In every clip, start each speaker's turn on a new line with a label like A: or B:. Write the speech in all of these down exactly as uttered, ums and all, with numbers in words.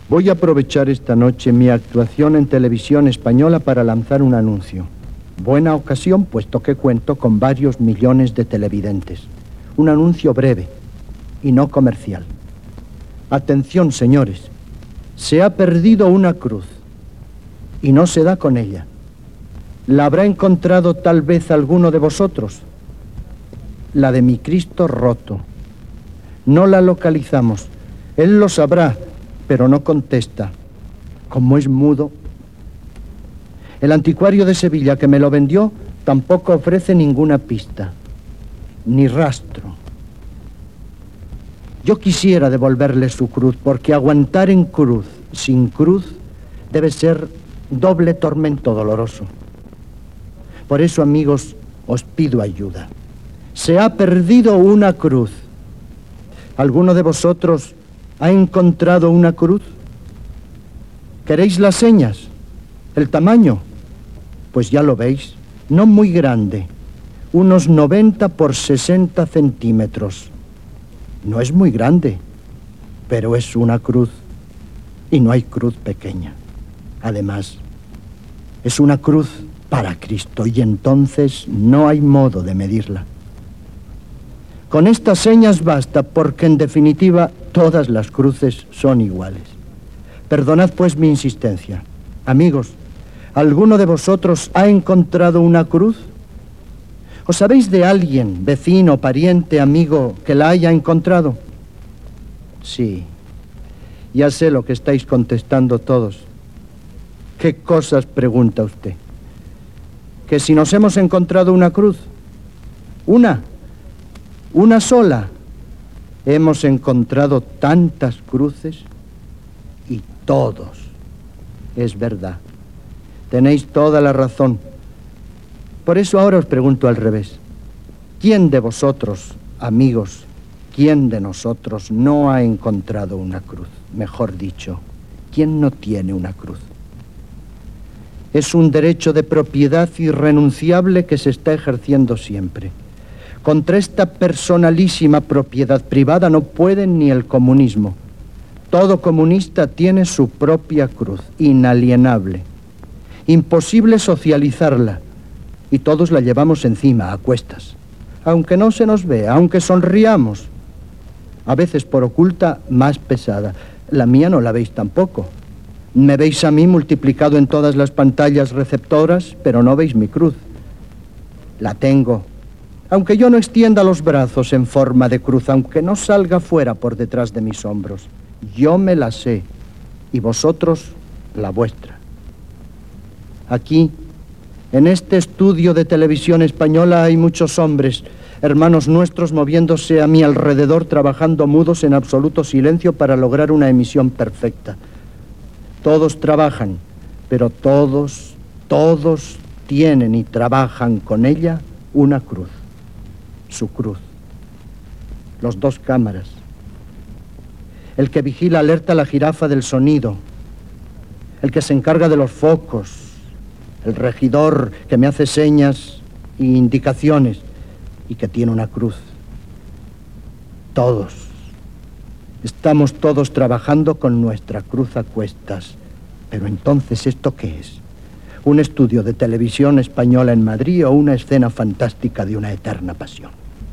A: Voy a aprovechar esta noche mi actuación en televisión española para lanzar un anuncio. Buena ocasión, puesto que cuento con varios millones de televidentes. Un anuncio breve y no comercial. Atención, señores. Se ha perdido una cruz y no se da con ella. ¿La habrá encontrado tal vez alguno de vosotros? La de mi Cristo roto. No la localizamos. Él lo sabrá, pero no contesta. Como es mudo. El anticuario de Sevilla que me lo vendió tampoco ofrece ninguna pista, ni rastro. Yo quisiera devolverle su cruz, porque aguantar en cruz, sin cruz, debe ser doble tormento doloroso. Por eso, amigos, os pido ayuda. Se ha perdido una cruz. ¿Alguno de vosotros ha encontrado una cruz? ¿Queréis las señas? ¿El tamaño? Pues ya lo veis, no muy grande, unos noventa por sesenta centímetros. No es muy grande, pero es una cruz, y no hay cruz pequeña. Además, es una cruz para Cristo, y entonces no hay modo de medirla. Con estas señas basta, porque en definitiva todas las cruces son iguales. Perdonad pues mi insistencia. Amigos, ¿alguno de vosotros ha encontrado una cruz? ¿O sabéis de alguien, vecino, pariente, amigo, que la haya encontrado? Sí, ya sé lo que estáis contestando todos. ¿Qué cosas pregunta usted? ¿Que si nos hemos encontrado una cruz? ¿Una? ¿Una sola? Hemos encontrado tantas cruces y todos. Es verdad. Tenéis toda la razón. Por eso ahora os pregunto al revés. ¿Quién de vosotros, amigos, quién de nosotros no ha encontrado una cruz? Mejor dicho, ¿quién no tiene una cruz? Es un derecho de propiedad irrenunciable que se está ejerciendo siempre. Contra esta personalísima propiedad privada no puede ni el comunismo. Todo comunista tiene su propia cruz, inalienable. Imposible socializarla, y todos la llevamos encima, a cuestas. Aunque no se nos vea, aunque sonriamos. A veces por oculta, más pesada. La mía no la veis tampoco. Me veis a mí multiplicado en todas las pantallas receptoras, pero no veis mi cruz. La tengo. Aunque yo no extienda los brazos en forma de cruz, aunque no salga fuera por detrás de mis hombros, yo me la sé, y vosotros la vuestra. Aquí, en este estudio de televisión española, hay muchos hombres, hermanos nuestros, moviéndose a mi alrededor, trabajando mudos en absoluto silencio para lograr una emisión perfecta. Todos trabajan, pero todos, todos tienen y trabajan con ella una cruz, su cruz. Los dos cámaras. El que vigila alerta la jirafa del sonido, el que se encarga de los focos, el regidor que me hace señas e indicaciones y que tiene una cruz. Todos. Estamos todos trabajando con nuestra cruz a cuestas. Pero entonces, ¿esto qué es? ¿Un estudio de televisión española en Madrid o una escena fantástica de una eterna pasión?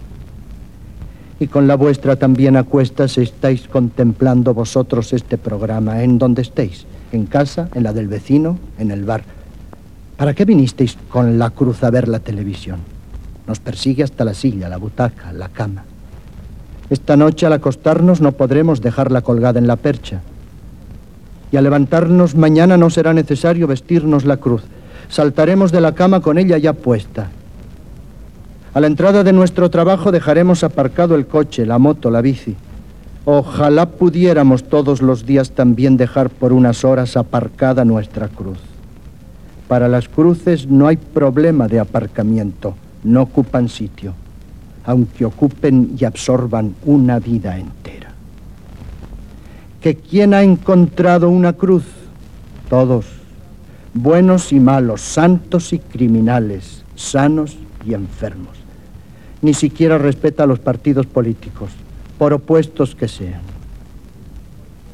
A: Y con la vuestra también a cuestas estáis contemplando vosotros este programa, en donde estéis, en casa, en la del vecino, en el bar. ¿Para qué vinisteis con la cruz a ver la televisión? Nos persigue hasta la silla, la butaca, la cama. Esta noche al acostarnos no podremos dejarla colgada en la percha. Y al levantarnos mañana no será necesario vestirnos la cruz. Saltaremos de la cama con ella ya puesta. A la entrada de nuestro trabajo dejaremos aparcado el coche, la moto, la bici. Ojalá pudiéramos todos los días también dejar por unas horas aparcada nuestra cruz. Para las cruces no hay problema de aparcamiento, no ocupan sitio, aunque ocupen y absorban una vida entera. ¿Que quién ha encontrado una cruz? Todos, buenos y malos, santos y criminales, sanos y enfermos. Ni siquiera respeta a los partidos políticos, por opuestos que sean.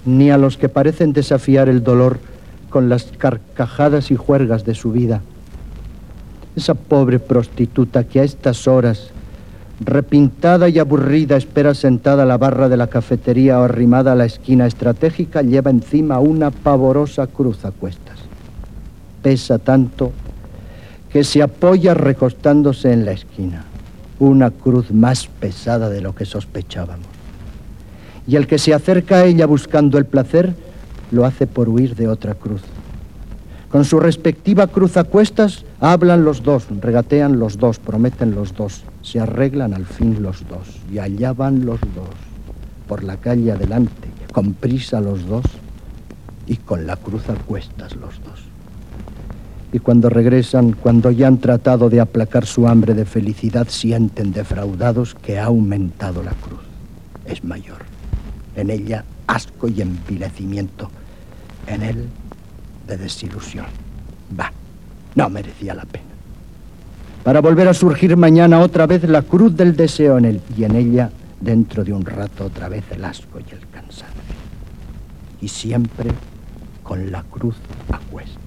A: ni a los que parecen desafiar el dolor con las carcajadas y juergas de su vida. Esa pobre prostituta que a estas horas, repintada y aburrida, espera sentada a la barra de la cafetería o arrimada a la esquina estratégica, lleva encima una pavorosa cruz a cuestas. Pesa tanto que se apoya recostándose en la esquina. Una cruz más pesada de lo que sospechábamos. Y el que se acerca a ella buscando el placer, lo hace por huir de otra cruz. Con su respectiva cruz a cuestas, hablan los dos, regatean los dos, prometen los dos, se arreglan al fin los dos, y allá van los dos, por la calle adelante, con prisa los dos, y con la cruz a cuestas los dos. Y cuando regresan, cuando ya han tratado de aplacar su hambre de felicidad, sienten defraudados que ha aumentado la cruz, es mayor. En ella, asco y envilecimiento, en él, de desilusión. Bah, no merecía la pena. Para volver a surgir mañana otra vez la cruz del deseo en él, y en ella, dentro de un rato, otra vez el asco y el cansancio. Y siempre con la cruz a cuestas.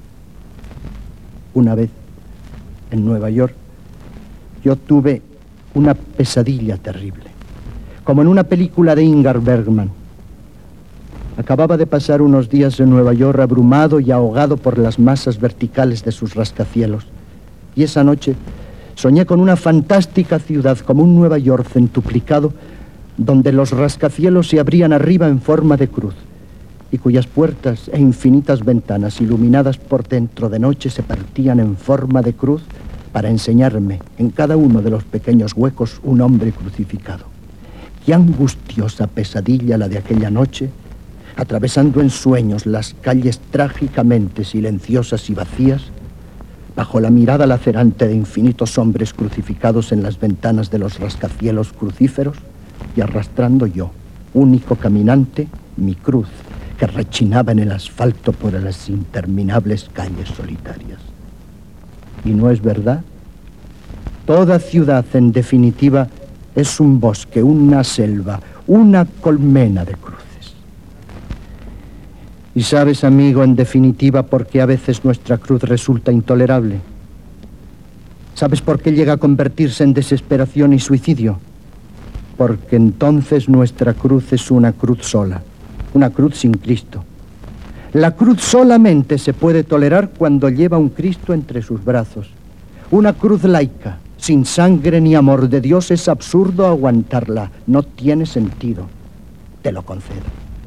A: Una vez, en Nueva York, yo tuve una pesadilla terrible, como en una película de Ingmar Bergman. Acababa de pasar unos días en Nueva York abrumado y ahogado por las masas verticales de sus rascacielos. Y esa noche soñé con una fantástica ciudad, como un Nueva York centuplicado, donde los rascacielos se abrían arriba en forma de cruz, y cuyas puertas e infinitas ventanas iluminadas por dentro de noche se partían en forma de cruz para enseñarme en cada uno de los pequeños huecos un hombre crucificado. Qué angustiosa pesadilla la de aquella noche, atravesando en sueños las calles trágicamente silenciosas y vacías, bajo la mirada lacerante de infinitos hombres crucificados en las ventanas de los rascacielos crucíferos, y arrastrando yo, único caminante, mi cruz, que rechinaba en el asfalto por las interminables calles solitarias. ¿Y no es verdad? Toda ciudad, en definitiva, es un bosque, una selva, una colmena de cruces. Y sabes, amigo, en definitiva, por qué a veces nuestra cruz resulta intolerable. ¿Sabes por qué llega a convertirse en desesperación y suicidio? Porque entonces nuestra cruz es una cruz sola, una cruz sin Cristo. La cruz solamente se puede tolerar cuando lleva un Cristo entre sus brazos. Una cruz laica, sin sangre ni amor de Dios, es absurdo aguantarla, no tiene sentido. Te lo concedo.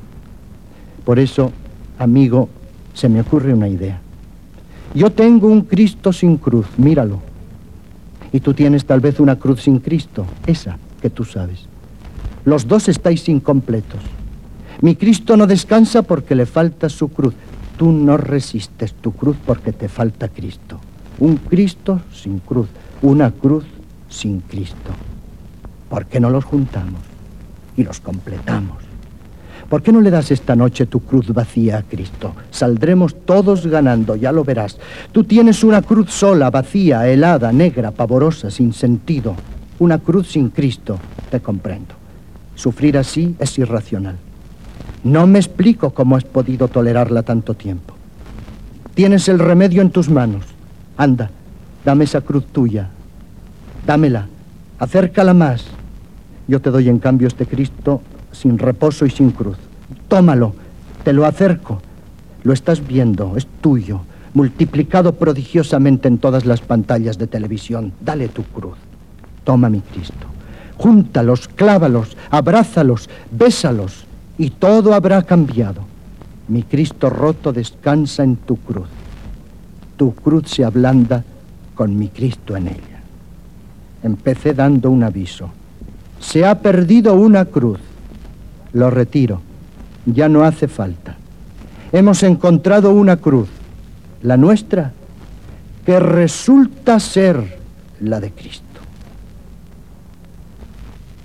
A: Por eso, amigo, se me ocurre una idea. Yo tengo un Cristo sin cruz, míralo. Y tú tienes tal vez una cruz sin Cristo, esa que tú sabes. Los dos estáis incompletos. Mi Cristo no descansa porque le falta su cruz. Tú no resistes tu cruz porque te falta Cristo. Un Cristo sin cruz, una cruz sin Cristo. ¿Por qué no los juntamos y los completamos? ¿Por qué no le das esta noche tu cruz vacía a Cristo? Saldremos todos ganando, ya lo verás. Tú tienes una cruz sola, vacía, helada, negra, pavorosa, sin sentido. Una cruz sin Cristo, te comprendo. Sufrir así es irracional. No me explico cómo has podido tolerarla tanto tiempo. Tienes el remedio en tus manos. Anda, dame esa cruz tuya. Dámela, acércala más. Yo te doy en cambio este Cristo sin reposo y sin cruz. Tómalo, te lo acerco. Lo estás viendo, es tuyo, multiplicado prodigiosamente en todas las pantallas de televisión. Dale tu cruz. Toma mi Cristo. Júntalos, clávalos, abrázalos, bésalos, y todo habrá cambiado. Mi Cristo roto descansa en tu cruz. Tu cruz se ablanda con mi Cristo en ella. Empecé dando un aviso. Se ha perdido una cruz. Lo retiro. Ya no hace falta. Hemos encontrado una cruz, la nuestra, que resulta ser la de Cristo.